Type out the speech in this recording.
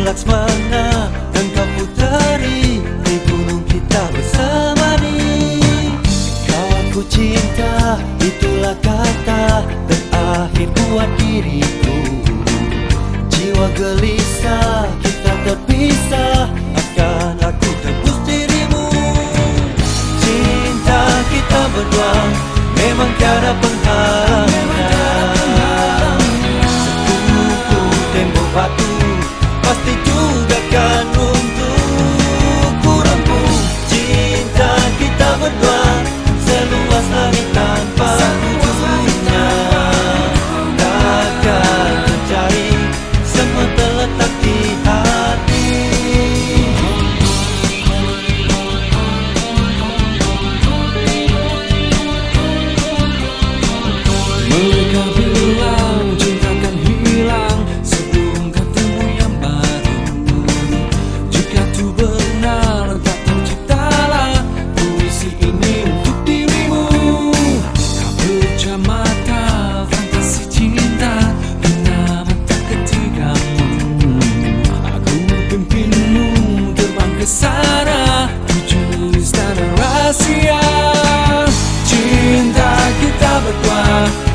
Laksmana dan kau puteri di gunung kita bersamani. Kau aku cinta, itulah kata terakhir buat diriku. Jiwa gelisah, kita terpisah, akan aku tebus dirimu. Cinta kita berdua memang tiada penghalang. Sekutu tembok batu pasti juga kan untuk kurangku. Cinta kita berdua seluas langit tanpa ujungnya. Takkan tercari, semua terletak di hati. Mereka bilang cinta akan hilang sebelum ketemu yang baru. Jika itu benar, tak terciptalah puisi ini untuk dirimu. Kau pejam mata, fantasi cinta kena mata ketigamu. Aku pimpinmu terbang ke sana, tujuh istana rahasia. Cinta kita berdua